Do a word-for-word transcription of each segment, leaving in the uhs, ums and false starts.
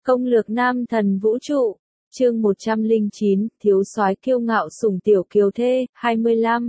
Công lược nam thần vũ trụ, chương một trăm lẻ chín, thiếu soái kiêu ngạo sủng tiểu kiều thê, hai mươi lăm.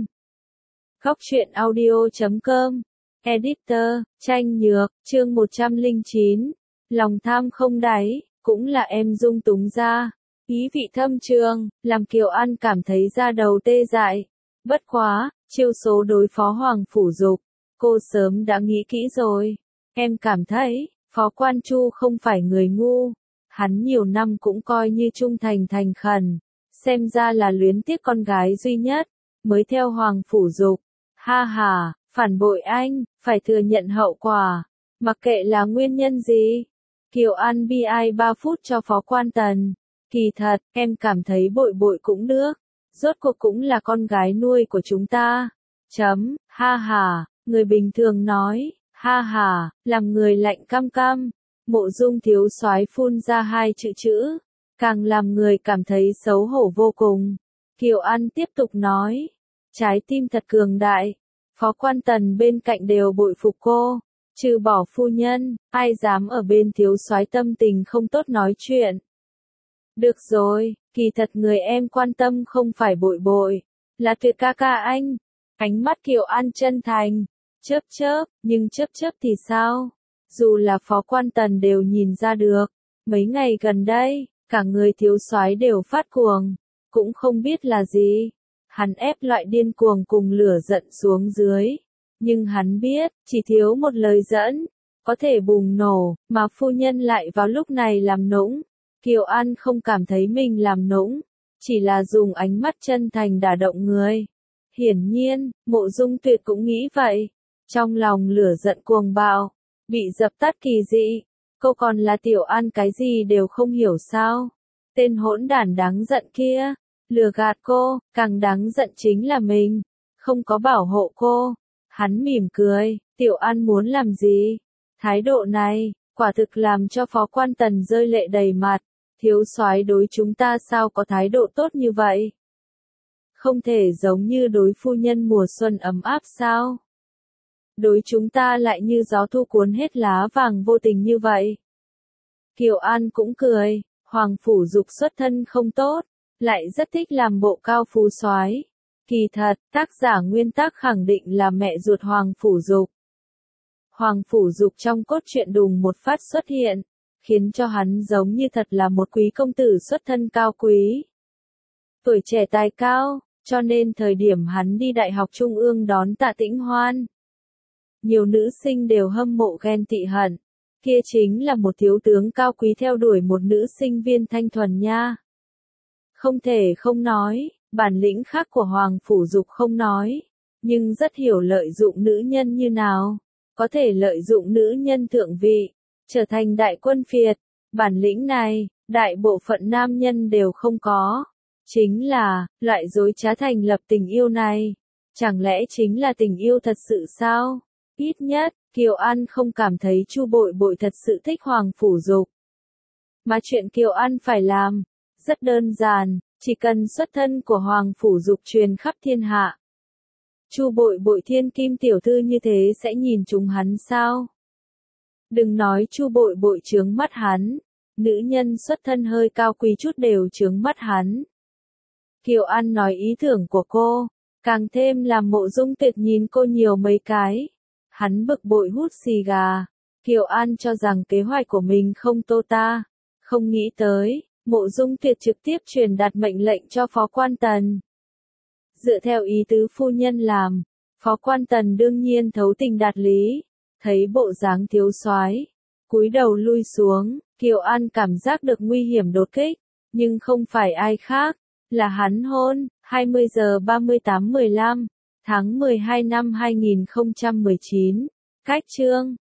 Góc truyện audio chấm com, Editor, Tranh Nhược, chương một trăm lẻ chín, lòng tham không đáy, cũng là em Dung Túng ra. Ý vị thâm trường, làm Kiều An cảm thấy da đầu tê dại. Bất quá, chiêu số đối phó Hoàng Phủ Dục, cô sớm đã nghĩ kỹ rồi. Em cảm thấy, Phó Quan Chu không phải người ngu. Hắn nhiều năm cũng coi như trung thành thành khẩn. Xem ra là luyến tiếc con gái duy nhất, mới theo Hoàng Phủ Dục. Ha ha, phản bội anh, phải thừa nhận hậu quả. Mặc kệ là nguyên nhân gì. Kiều An bi ai ba phút cho Phó Quan Tần. Kỳ thật, em cảm thấy bội bội cũng được. Rốt cuộc cũng là con gái nuôi của chúng ta. Chấm, ha ha, người bình thường nói, ha ha, làm người lạnh cam cam. Mộ Dung thiếu soái phun ra hai chữ chữ, càng làm người cảm thấy xấu hổ vô cùng. Kiều An tiếp tục nói, trái tim thật cường đại. Phó Quan Tần bên cạnh đều bội phục cô, trừ bỏ phu nhân, ai dám ở bên thiếu soái tâm tình không tốt nói chuyện. Được rồi, kỳ thật người em quan tâm không phải bội bội, là Tuyệt ca ca anh. Ánh mắt Kiều An chân thành, chớp chớp, nhưng chớp chớp thì sao? Dù là Phó Quan Tần đều nhìn ra được, mấy ngày gần đây, cả người thiếu soái đều phát cuồng, cũng không biết là gì. Hắn ép loại điên cuồng cùng lửa giận xuống dưới, nhưng hắn biết, chỉ thiếu một lời dẫn, có thể bùng nổ, mà phu nhân lại vào lúc này làm nũng. Kiều An không cảm thấy mình làm nũng, chỉ là dùng ánh mắt chân thành đả động người. Hiển nhiên, Mộ Dung Tuyệt cũng nghĩ vậy. Trong lòng lửa giận cuồng bạo, bị dập tắt kỳ dị. Cô còn là Tiểu An cái gì đều không hiểu sao? Tên hỗn đản đáng giận kia, lừa gạt cô, càng đáng giận chính là mình, không có bảo hộ cô. Hắn mỉm cười, Tiểu An muốn làm gì? Thái độ này, quả thực làm cho Phó Quan Tần rơi lệ đầy mặt. Thiếu soái đối chúng ta sao có thái độ tốt như vậy? Không thể giống như đối phu nhân mùa xuân ấm áp sao? Đối chúng ta lại như gió thu cuốn hết lá vàng vô tình như vậy. Kiều An cũng cười, Hoàng Phủ Dục xuất thân không tốt, lại rất thích làm bộ cao phú soái. Kỳ thật, tác giả nguyên tác khẳng định là mẹ ruột Hoàng Phủ Dục. Hoàng Phủ Dục trong cốt truyện đùng một phát xuất hiện, khiến cho hắn giống như thật là một quý công tử xuất thân cao quý. Tuổi trẻ tài cao, cho nên thời điểm hắn đi Đại học Trung ương đón Tạ Tĩnh Hoan, nhiều nữ sinh đều hâm mộ ghen tị hận. Kia chính là một thiếu tướng cao quý theo đuổi một nữ sinh viên thanh thuần nha. Không thể không nói, bản lĩnh khác của Hoàng Phủ Dục không nói, nhưng rất hiểu lợi dụng nữ nhân như nào. Có thể lợi dụng nữ nhân thượng vị, trở thành đại quân phiệt. Bản lĩnh này, đại bộ phận nam nhân đều không có. Chính là, loại dối trá thành lập tình yêu này. Chẳng lẽ chính là tình yêu thật sự sao? Ít nhất, Kiều An không cảm thấy Chu Bội Bội thật sự thích Hoàng Phủ Dục. Mà chuyện Kiều An phải làm, rất đơn giản, chỉ cần xuất thân của Hoàng Phủ Dục truyền khắp thiên hạ. Chu Bội Bội thiên kim tiểu thư như thế sẽ nhìn chúng hắn sao? Đừng nói Chu Bội Bội chướng mắt hắn, nữ nhân xuất thân hơi cao quý chút đều chướng mắt hắn. Kiều An nói ý tưởng của cô, càng thêm làm Mộ Dung Tuyệt nhìn cô nhiều mấy cái. Hắn bực bội hút xì gà. Kiều An cho rằng kế hoạch của mình không tô ta. Không nghĩ tới, Mộ Dung Tuyệt trực tiếp truyền đạt mệnh lệnh cho Phó Quan Tần. Dựa theo ý tứ phu nhân làm, Phó Quan Tần đương nhiên thấu tình đạt lý. Thấy bộ dáng thiếu soái, cúi đầu lui xuống, Kiều An cảm giác được nguy hiểm đột kích, nhưng không phải ai khác, là hắn hôn. hai mươi giờ ba mươi tám mười lăm, tháng mười hai năm hai nghìn không trăm mười chín, cách chương.